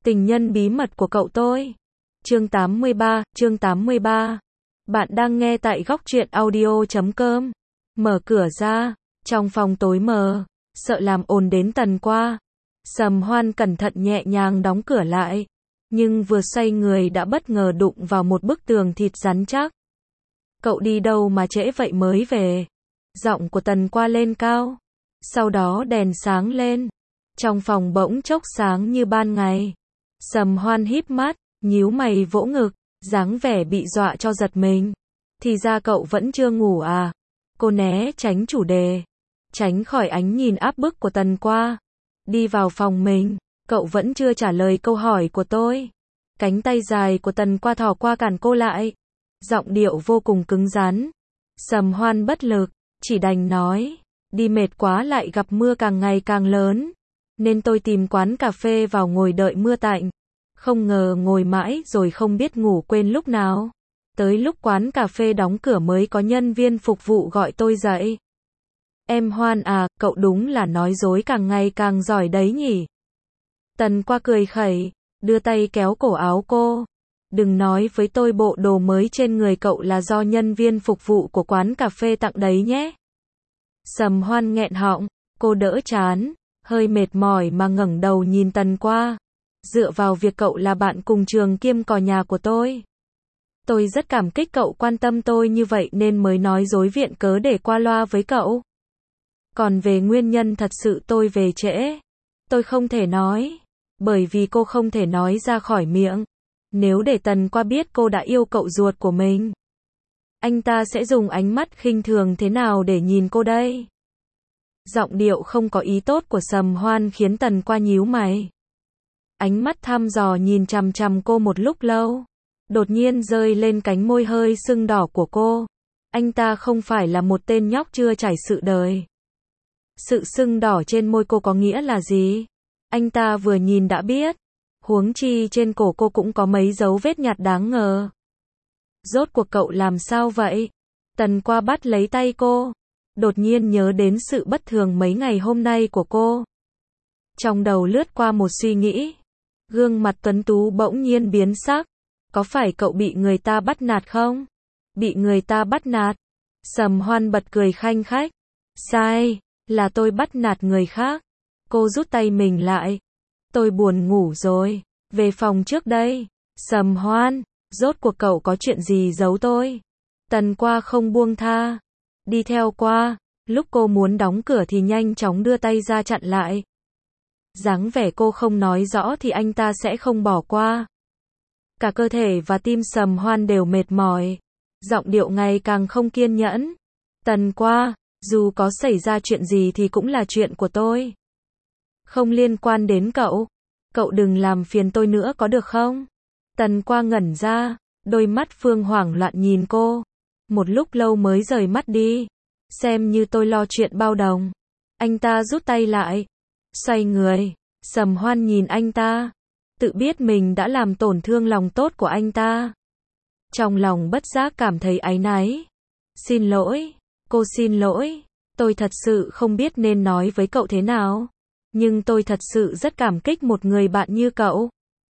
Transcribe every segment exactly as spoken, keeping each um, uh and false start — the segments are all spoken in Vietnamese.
Tình nhân bí mật của cậu tôi. Chương tám mươi ba, chương tám mươi ba. Bạn đang nghe tại góc truyện audio chấm com. Mở cửa ra, trong phòng tối mờ, sợ làm ồn đến Tần Qua. Sầm Hoan cẩn thận nhẹ nhàng đóng cửa lại, nhưng vừa xoay người đã bất ngờ đụng vào một bức tường thịt rắn chắc. Cậu đi đâu mà trễ vậy mới về? Giọng của Tần Qua lên cao. Sau đó đèn sáng lên. Trong phòng bỗng chốc sáng như ban ngày. Sầm Hoan híp mắt, nhíu mày vỗ ngực, dáng vẻ bị dọa cho giật mình. Thì ra cậu vẫn chưa ngủ à? Cô né tránh chủ đề, tránh khỏi ánh nhìn áp bức của Tần Qua. Đi vào phòng mình, cậu vẫn chưa trả lời câu hỏi của tôi. Cánh tay dài của Tần Qua thò qua cản cô lại. Giọng điệu vô cùng cứng rắn. Sầm Hoan bất lực, chỉ đành nói, đi mệt quá lại gặp mưa càng ngày càng lớn, nên tôi tìm quán cà phê vào ngồi đợi mưa tạnh. Không ngờ ngồi mãi rồi không biết ngủ quên lúc nào. Tới lúc quán cà phê đóng cửa mới có nhân viên phục vụ gọi tôi dậy. Em Hoan à, cậu đúng là nói dối càng ngày càng giỏi đấy nhỉ. Tần Qua cười khẩy, đưa tay kéo cổ áo cô. Đừng nói với tôi bộ đồ mới trên người cậu là do nhân viên phục vụ của quán cà phê tặng đấy nhé. Sầm Hoan nghẹn họng, cô đỡ chán, hơi mệt mỏi mà ngẩng đầu nhìn Tần Qua. Dựa vào việc cậu là bạn cùng trường kiêm cò nhà của tôi, tôi rất cảm kích cậu quan tâm tôi như vậy nên mới nói dối viện cớ để qua loa với cậu. Còn về nguyên nhân thật sự tôi về trễ, tôi không thể nói, bởi vì cô không thể nói ra khỏi miệng. Nếu để Tần Qua biết cô đã yêu cậu ruột của mình, anh ta sẽ dùng ánh mắt khinh thường thế nào để nhìn cô đây? Giọng điệu không có ý tốt của Sầm Hoan khiến Tần Qua nhíu mày. Ánh mắt thăm dò nhìn chằm chằm cô một lúc lâu, đột nhiên rơi lên cánh môi hơi sưng đỏ của cô. Anh ta không phải là một tên nhóc chưa trải sự đời. Sự sưng đỏ trên môi cô có nghĩa là gì? Anh ta vừa nhìn đã biết. Huống chi trên cổ cô cũng có mấy dấu vết nhạt đáng ngờ. Rốt cuộc cậu làm sao vậy? Tần Qua bắt lấy tay cô, đột nhiên nhớ đến sự bất thường mấy ngày hôm nay của cô. Trong đầu lướt qua một suy nghĩ. Gương mặt tuấn tú bỗng nhiên biến sắc. Có phải cậu bị người ta bắt nạt không? Bị người ta bắt nạt? Sầm Hoan bật cười khanh khách. Sai, là tôi bắt nạt người khác. Cô rút tay mình lại. Tôi buồn ngủ rồi, về phòng trước đây. Sầm Hoan, rốt cuộc cậu có chuyện gì giấu tôi? Tần Qua không buông tha. Đi theo qua, lúc cô muốn đóng cửa thì nhanh chóng đưa tay ra chặn lại. Dáng vẻ cô không nói rõ thì anh ta sẽ không bỏ qua. Cả cơ thể và tim Sầm Hoan đều mệt mỏi. Giọng điệu ngày càng không kiên nhẫn. Tần Qua, dù có xảy ra chuyện gì thì cũng là chuyện của tôi, không liên quan đến cậu. Cậu đừng làm phiền tôi nữa có được không? Tần Qua ngẩn ra, đôi mắt Phương hoảng loạn nhìn cô. Một lúc lâu mới rời mắt đi. Xem như tôi lo chuyện bao đồng. Anh ta rút tay lại, xoay người. Sầm Hoan nhìn anh ta, tự biết mình đã làm tổn thương lòng tốt của anh ta. Trong lòng bất giác cảm thấy áy náy. Xin lỗi, cô xin lỗi. Tôi thật sự không biết nên nói với cậu thế nào. Nhưng tôi thật sự rất cảm kích một người bạn như cậu.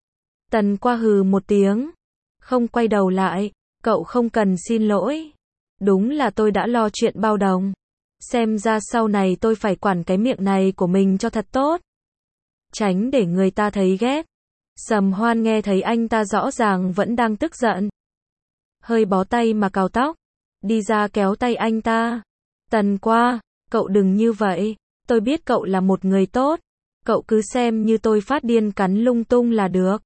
Tần Qua hừ một tiếng, không quay đầu lại. Cậu không cần xin lỗi. Đúng là tôi đã lo chuyện bao đồng. Xem ra sau này tôi phải quản cái miệng này của mình cho thật tốt, tránh để người ta thấy ghét. Sầm Hoan nghe thấy anh ta rõ ràng vẫn đang tức giận, hơi bó tay mà cào tóc, đi ra kéo tay anh ta. Tần Qua, cậu đừng như vậy. Tôi biết cậu là một người tốt. Cậu cứ xem như tôi phát điên cắn lung tung là được.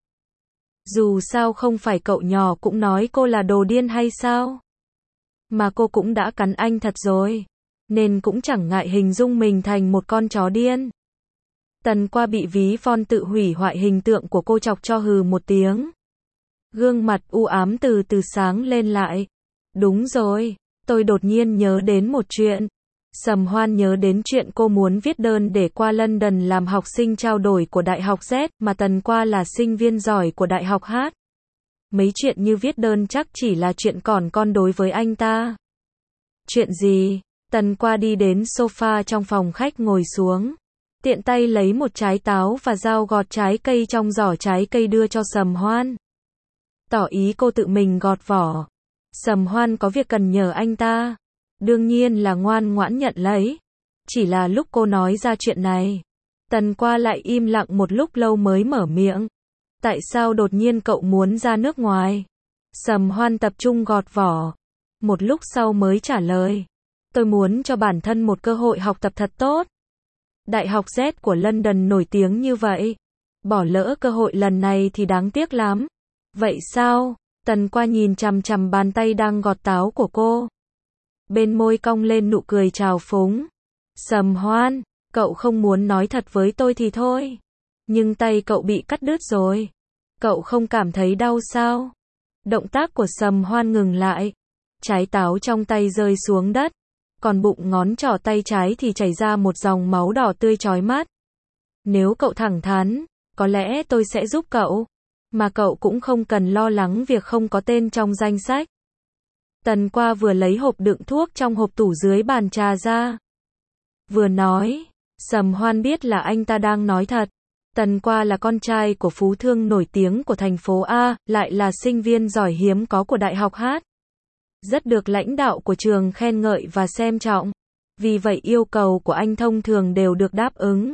Dù sao không phải cậu nhỏ cũng nói cô là đồ điên hay sao? Mà cô cũng đã cắn anh thật rồi, nên cũng chẳng ngại hình dung mình thành một con chó điên. Tần Qua bị ví von tự hủy hoại hình tượng của cô chọc cho hừ một tiếng. Gương mặt u ám từ từ sáng lên lại. Đúng rồi, tôi đột nhiên nhớ đến một chuyện. Sầm Hoan nhớ đến chuyện cô muốn viết đơn để qua London làm học sinh trao đổi của Đại học Z, mà Tần Qua là sinh viên giỏi của Đại học H. Mấy chuyện như viết đơn chắc chỉ là chuyện còn con đối với anh ta. Chuyện gì? Tần Qua đi đến sofa trong phòng khách ngồi xuống. Tiện tay lấy một trái táo và dao gọt trái cây trong giỏ trái cây đưa cho Sầm Hoan. Tỏ ý cô tự mình gọt vỏ. Sầm Hoan có việc cần nhờ anh ta. Đương nhiên là ngoan ngoãn nhận lấy. Chỉ là lúc cô nói ra chuyện này, Tần Qua lại im lặng một lúc lâu mới mở miệng. Tại sao đột nhiên cậu muốn ra nước ngoài? Sầm Hoan tập trung gọt vỏ. Một lúc sau mới trả lời. Tôi muốn cho bản thân một cơ hội học tập thật tốt. Đại học Z của London nổi tiếng như vậy. Bỏ lỡ cơ hội lần này thì đáng tiếc lắm. Vậy sao? Tần Qua nhìn chằm chằm bàn tay đang gọt táo của cô. Bên môi cong lên nụ cười trào phúng. Sầm Hoan, cậu không muốn nói thật với tôi thì thôi. Nhưng tay cậu bị cắt đứt rồi. Cậu không cảm thấy đau sao? Động tác của Sầm Hoan ngừng lại. Trái táo trong tay rơi xuống đất. Còn bụng ngón trỏ tay trái thì chảy ra một dòng máu đỏ tươi chói mắt. Nếu cậu thẳng thắn, có lẽ tôi sẽ giúp cậu. Mà cậu cũng không cần lo lắng việc không có tên trong danh sách. Tần Qua vừa lấy hộp đựng thuốc trong hộp tủ dưới bàn trà ra. Vừa nói, Sầm Hoan biết là anh ta đang nói thật. Tần Qua là con trai của phú thương nổi tiếng của thành phố A, lại là sinh viên giỏi hiếm có của Đại học H. Rất được lãnh đạo của trường khen ngợi và xem trọng. Vì vậy yêu cầu của anh thông thường đều được đáp ứng.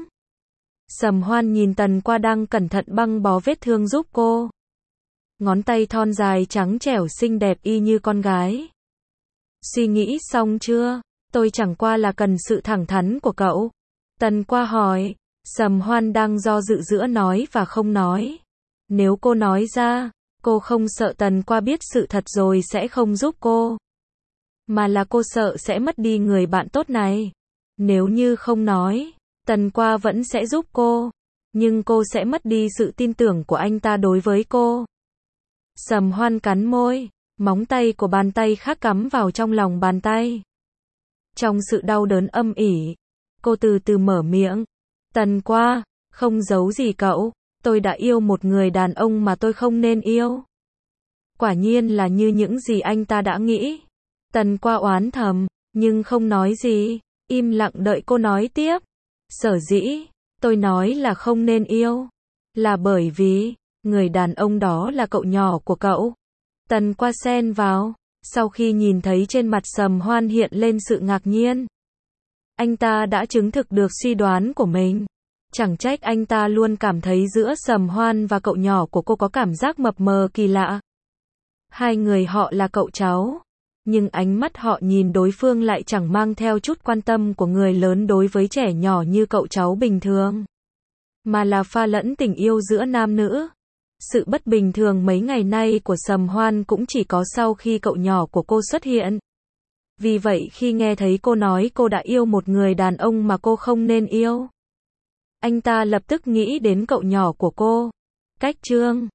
Sầm Hoan nhìn Tần Qua đang cẩn thận băng bó vết thương giúp cô. Ngón tay thon dài trắng trẻo xinh đẹp y như con gái. Suy nghĩ xong chưa? Tôi chẳng qua là cần sự thẳng thắn của cậu. Tần Qua hỏi. Sầm Hoan đang do dự giữa nói và không nói. Nếu cô nói ra, cô không sợ Tần Qua biết sự thật rồi sẽ không giúp cô. Mà là cô sợ sẽ mất đi người bạn tốt này. Nếu như không nói, Tần Qua vẫn sẽ giúp cô. Nhưng cô sẽ mất đi sự tin tưởng của anh ta đối với cô. Sầm Hoan cắn môi. Móng tay của bàn tay khác cắm vào trong lòng bàn tay. Trong sự đau đớn âm ỉ, cô từ từ mở miệng. Tần Qua, không giấu gì cậu, tôi đã yêu một người đàn ông mà tôi không nên yêu. Quả nhiên là như những gì anh ta đã nghĩ. Tần Qua oán thầm, nhưng không nói gì, im lặng đợi cô nói tiếp. Sở dĩ, tôi nói là không nên yêu, là bởi vì, người đàn ông đó là cậu nhỏ của cậu. Tần Qua xen vào, sau khi nhìn thấy trên mặt Sầm Hoan hiện lên sự ngạc nhiên. Anh ta đã chứng thực được suy đoán của mình. Chẳng trách anh ta luôn cảm thấy giữa Sầm Hoan và cậu nhỏ của cô có cảm giác mập mờ kỳ lạ. Hai người họ là cậu cháu. Nhưng ánh mắt họ nhìn đối phương lại chẳng mang theo chút quan tâm của người lớn đối với trẻ nhỏ như cậu cháu bình thường. Mà là pha lẫn tình yêu giữa nam nữ. Sự bất bình thường mấy ngày nay của Sầm Hoan cũng chỉ có sau khi cậu nhỏ của cô xuất hiện. Vì vậy khi nghe thấy cô nói cô đã yêu một người đàn ông mà cô không nên yêu, anh ta lập tức nghĩ đến cậu nhỏ của cô. Cách chương